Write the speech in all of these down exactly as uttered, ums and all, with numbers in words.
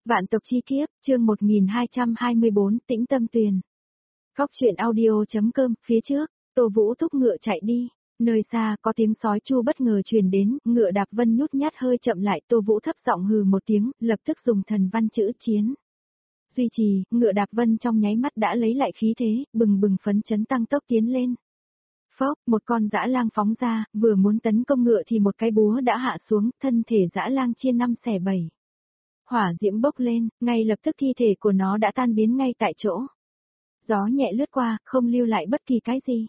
Vạn tộc chi kiếp, chương một nghìn hai trăm hai mươi bốn, Tĩnh Tâm Tuyền. Góc truyện audio.com, phía trước, Tô Vũ thúc ngựa chạy đi. Nơi xa, có tiếng sói chu bất ngờ truyền đến, ngựa Đạp Vân nhút nhát hơi chậm lại, Tô Vũ thấp giọng hừ một tiếng, lập tức dùng thần văn chữ chiến. Duy trì, ngựa Đạp Vân trong nháy mắt đã lấy lại khí thế, bừng bừng phấn chấn tăng tốc tiến lên. Phốc, một con dã lang phóng ra, vừa muốn tấn công ngựa thì một cái búa đã hạ xuống, thân thể dã lang chia năm xẻ bảy. Hỏa diễm bốc lên, ngay lập tức thi thể của nó đã tan biến ngay tại chỗ. Gió nhẹ lướt qua, không lưu lại bất kỳ cái gì.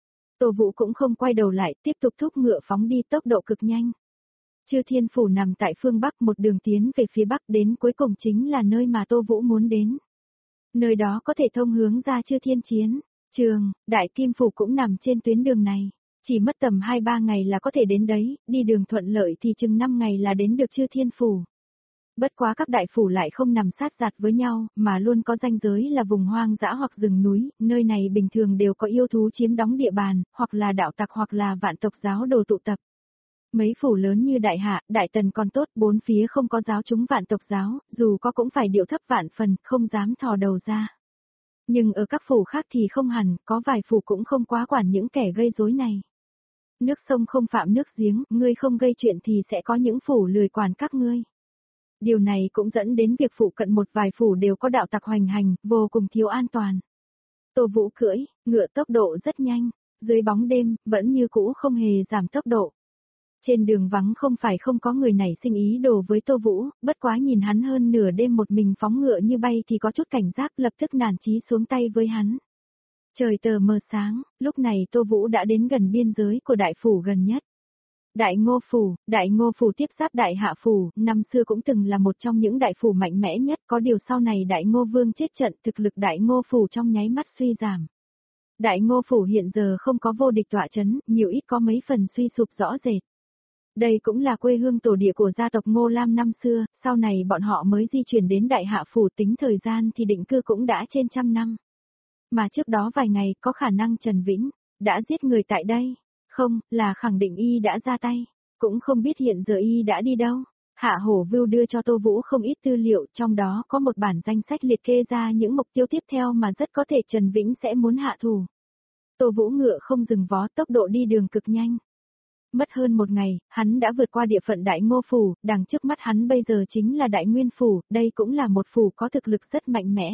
Tô Vũ cũng không quay đầu lại, tiếp tục thúc ngựa phóng đi tốc độ cực nhanh. Chư Thiên Phủ nằm tại phương Bắc, một đường tiến về phía Bắc, đến cuối cùng chính là nơi mà Tô Vũ muốn đến. Nơi đó có thể thông hướng ra Chư Thiên Chiến Trường, Đại Kim Phủ cũng nằm trên tuyến đường này. Chỉ mất tầm hai ba ngày là có thể đến đấy, đi đường thuận lợi thì chừng năm ngày là đến được Chư Thiên Phủ. Bất quá các đại phủ lại không nằm sát giặt với nhau, mà luôn có ranh giới là vùng hoang dã hoặc rừng núi, nơi này bình thường đều có yêu thú chiếm đóng địa bàn, hoặc là đạo tặc hoặc là vạn tộc giáo đồ tụ tập. Mấy phủ lớn như Đại Hạ, Đại Tần còn tốt, bốn phía không có giáo chúng vạn tộc giáo, dù có cũng phải điệu thấp vạn phần, không dám thò đầu ra. Nhưng ở các phủ khác thì không hẳn, có vài phủ cũng không quá quản những kẻ gây rối này. Nước sông không phạm nước giếng, ngươi không gây chuyện thì sẽ có những phủ lười quản các ngươi. Điều này cũng dẫn đến việc phụ cận một vài phủ đều có đạo tặc hoành hành, vô cùng thiếu an toàn. Tô Vũ cưỡi, ngựa tốc độ rất nhanh, dưới bóng đêm, vẫn như cũ không hề giảm tốc độ. Trên đường vắng không phải không có người nảy sinh ý đồ với Tô Vũ, bất quá nhìn hắn hơn nửa đêm một mình phóng ngựa như bay thì có chút cảnh giác, lập tức nản chí xuống tay với hắn. Trời tờ mờ sáng, lúc này Tô Vũ đã đến gần biên giới của đại phủ gần nhất. Đại Ngô Phủ, Đại Ngô Phủ tiếp giáp Đại Hạ Phủ, năm xưa cũng từng là một trong những đại phủ mạnh mẽ nhất, có điều sau này Đại Ngô Vương chết trận, thực lực Đại Ngô Phủ trong nháy mắt suy giảm. Đại Ngô Phủ hiện giờ không có vô địch tọa chấn, nhiều ít có mấy phần suy sụp rõ rệt. Đây cũng là quê hương tổ địa của gia tộc Ngô Lam năm xưa, sau này bọn họ mới di chuyển đến Đại Hạ Phủ, tính thời gian thì định cư cũng đã trên trăm năm. Mà trước đó vài ngày có khả năng Trần Vĩnh đã giết người tại đây. Không, là khẳng định y đã ra tay, cũng không biết hiện giờ y đã đi đâu. Hạ Hổ Vưu đưa cho Tô Vũ không ít tư liệu, trong đó có một bản danh sách liệt kê ra những mục tiêu tiếp theo mà rất có thể Trần Vĩnh sẽ muốn hạ thủ. Tô Vũ ngựa không dừng vó, tốc độ đi đường cực nhanh. Mất hơn một ngày, hắn đã vượt qua địa phận Đại Ngô Phủ, đằng trước mắt hắn bây giờ chính là Đại Nguyên Phủ, đây cũng là một phủ có thực lực rất mạnh mẽ.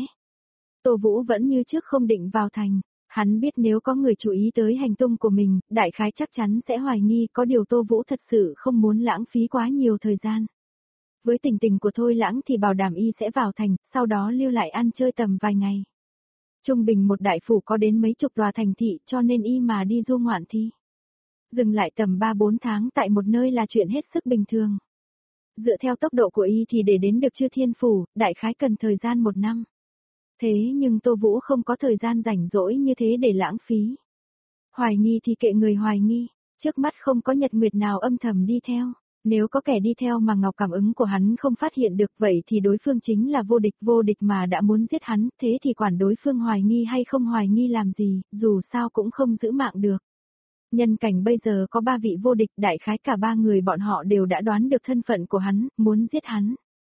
Tô Vũ vẫn như trước không định vào thành. Hắn biết nếu có người chú ý tới hành tung của mình, đại khái chắc chắn sẽ hoài nghi, có điều Tô Vũ thật sự không muốn lãng phí quá nhiều thời gian. Với tình tình của Thôi Lãng thì bảo đảm y sẽ vào thành, sau đó lưu lại ăn chơi tầm vài ngày. Trung bình một đại phủ có đến mấy chục tòa thành thị, cho nên y mà đi du ngoạn thì dừng lại tầm ba bốn tháng tại một nơi là chuyện hết sức bình thường. Dựa theo tốc độ của y thì để đến được Chư Thiên Phủ, đại khái cần thời gian một năm. Thế nhưng Tô Vũ không có thời gian rảnh rỗi như thế để lãng phí. Hoài nghi thì kệ người hoài nghi, trước mắt không có nhật nguyệt nào âm thầm đi theo. Nếu có kẻ đi theo mà ngọc cảm ứng của hắn không phát hiện được vậy thì đối phương chính là vô địch vô địch mà đã muốn giết hắn, thế thì quản đối phương hoài nghi hay không hoài nghi làm gì, dù sao cũng không giữ mạng được. Nhân cảnh bây giờ có ba vị vô địch, đại khái cả ba người bọn họ đều đã đoán được thân phận của hắn, muốn giết hắn.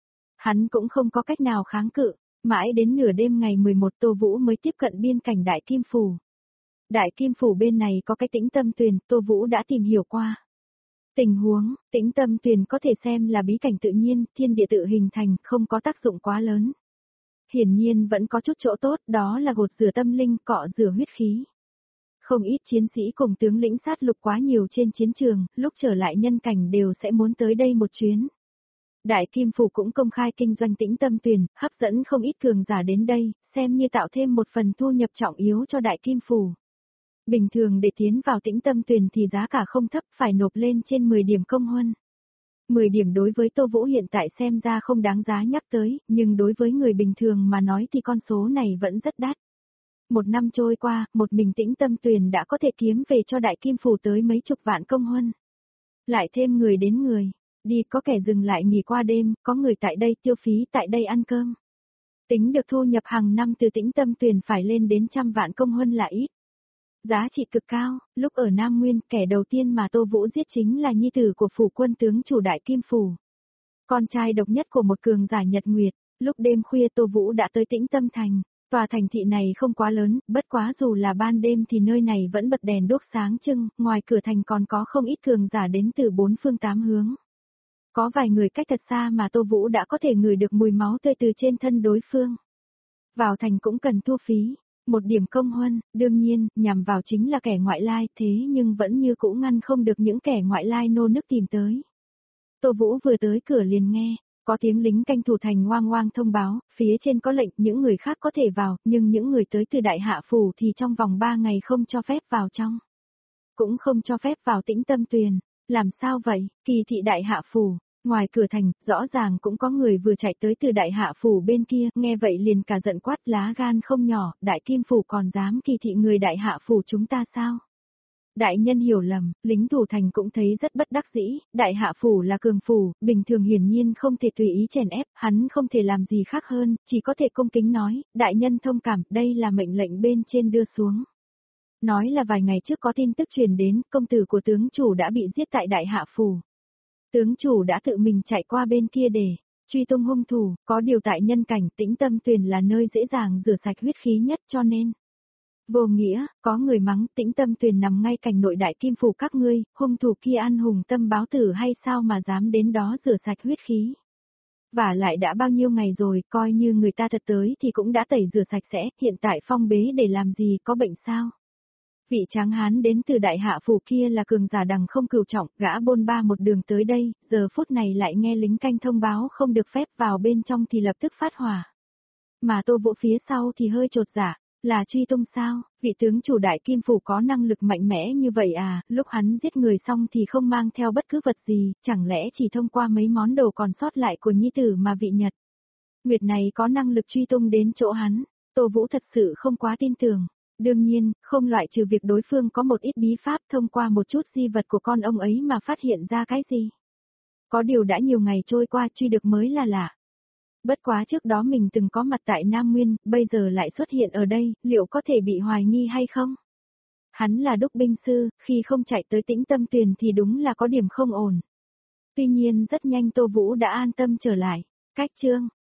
Hắn cũng không có cách nào kháng cự. Mãi đến nửa đêm ngày mười một Tô Vũ mới tiếp cận biên cảnh Đại Kim Phủ. Đại Kim Phủ bên này có cái Tĩnh Tâm Tuyền, Tô Vũ đã tìm hiểu qua. Tình huống, Tĩnh Tâm Tuyền có thể xem là bí cảnh tự nhiên, thiên địa tự hình thành, không có tác dụng quá lớn. Hiển nhiên vẫn có chút chỗ tốt, đó là gột rửa tâm linh, cọ rửa huyết khí. Không ít chiến sĩ cùng tướng lĩnh sát lục quá nhiều trên chiến trường, lúc trở lại nhân cảnh đều sẽ muốn tới đây một chuyến. Đại Kim Phủ cũng công khai kinh doanh Tĩnh Tâm Tuyền, hấp dẫn không ít cường giả đến đây, xem như tạo thêm một phần thu nhập trọng yếu cho Đại Kim Phủ. Bình thường để tiến vào Tĩnh Tâm Tuyền thì giá cả không thấp, phải nộp lên trên mười điểm công huân. mười điểm đối với Tô Vũ hiện tại xem ra không đáng giá nhắc tới, nhưng đối với người bình thường mà nói thì con số này vẫn rất đắt. Một năm trôi qua, một mình Tĩnh Tâm Tuyền đã có thể kiếm về cho Đại Kim Phủ tới mấy chục vạn công huân. Lại thêm người đến người. Đi có kẻ dừng lại nghỉ qua đêm, có người tại đây tiêu phí tại đây ăn cơm. Tính được thu nhập hàng năm từ Tĩnh Tâm Tuyền phải lên đến trăm vạn công huân là ít. Giá trị cực cao, lúc ở Nam Nguyên, kẻ đầu tiên mà Tô Vũ giết chính là nhi tử của phủ quân tướng chủ Đại Kim Phủ. Con trai độc nhất của một cường giả Nhật Nguyệt, Lúc đêm khuya Tô Vũ đã tới Tĩnh Tâm Thành. Tòa thành thị này không quá lớn, bất quá dù là ban đêm thì nơi này vẫn bật đèn đuốc sáng trưng, ngoài cửa thành còn có không ít cường giả đến từ bốn phương tám hướng. Có vài người cách thật xa mà Tô Vũ đã có thể ngửi được mùi máu tươi từ trên thân đối phương. Vào thành cũng cần thu phí, một điểm công huân, đương nhiên, nhằm vào chính là kẻ ngoại lai, thế nhưng vẫn như cũ ngăn không được những kẻ ngoại lai nô nức tìm tới. Tô Vũ vừa tới cửa liền nghe, có tiếng lính canh thủ thành oang oang thông báo, phía trên có lệnh những người khác có thể vào, nhưng những người tới từ Đại Hạ Phủ thì trong vòng ba ngày không cho phép vào trong. Cũng không cho phép vào Tĩnh Tâm Tuyền. Làm sao vậy, Kỳ thị Đại Hạ Phủ? Ngoài cửa thành, rõ ràng cũng có người vừa chạy tới từ Đại Hạ Phủ bên kia, nghe vậy liền cả giận quát, lá gan không nhỏ, Đại Kim Phủ còn dám kỳ thị người Đại Hạ Phủ chúng ta sao? Đại nhân hiểu lầm, lính thủ thành cũng thấy rất bất đắc dĩ, Đại Hạ Phủ là cường phủ, bình thường hiển nhiên không thể tùy ý chèn ép, hắn không thể làm gì khác hơn, chỉ có thể cung kính nói, đại nhân thông cảm, đây là mệnh lệnh bên trên đưa xuống. Nói là vài ngày trước có tin tức truyền đến, công tử của tướng chủ đã bị giết tại Đại Hạ Phủ. Tướng chủ đã tự mình chạy qua bên kia để truy tung hung thủ, có điều tại nhân cảnh Tĩnh Tâm Tuyền là nơi dễ dàng rửa sạch huyết khí nhất cho nên. Vô nghĩa, có người mắng Tĩnh Tâm Tuyền nằm ngay cạnh nội Đại Kim Phủ các ngươi, hung thủ kia ăn hùng tâm báo tử hay sao mà dám đến đó rửa sạch huyết khí. Và lại đã bao nhiêu ngày rồi, coi như người ta thật tới thì cũng đã tẩy rửa sạch sẽ, hiện tại phong bế để làm gì, có bệnh sao? Vị tráng hán đến từ Đại Hạ Phủ kia là cường giả đằng không cửu trọng, gã bôn ba một đường tới đây, giờ phút này lại nghe lính canh thông báo không được phép vào bên trong thì lập tức phát hỏa. Mà Tô Vũ phía sau thì hơi trột dạ, là truy tung sao, vị tướng chủ Đại Kim Phủ có năng lực mạnh mẽ như vậy à, lúc hắn giết người xong thì không mang theo bất cứ vật gì, chẳng lẽ chỉ thông qua mấy món đồ còn sót lại của nhi tử mà vị Nhật. Nguyệt này có năng lực truy tung đến chỗ hắn, Tô Vũ thật sự không quá tin tưởng. Đương nhiên, không loại trừ việc đối phương có một ít bí pháp thông qua một chút di vật của con ông ấy mà phát hiện ra cái gì. Có điều đã nhiều ngày trôi qua truy được mới là lạ. Bất quá trước đó mình từng có mặt tại Nam Nguyên, bây giờ lại xuất hiện ở đây, liệu có thể bị hoài nghi hay không? Hắn là đúc binh sư, khi không chạy tới Tĩnh Tâm Tuyền thì đúng là có điểm không ổn. Tuy nhiên rất nhanh Tô Vũ đã an tâm trở lại. Cách chương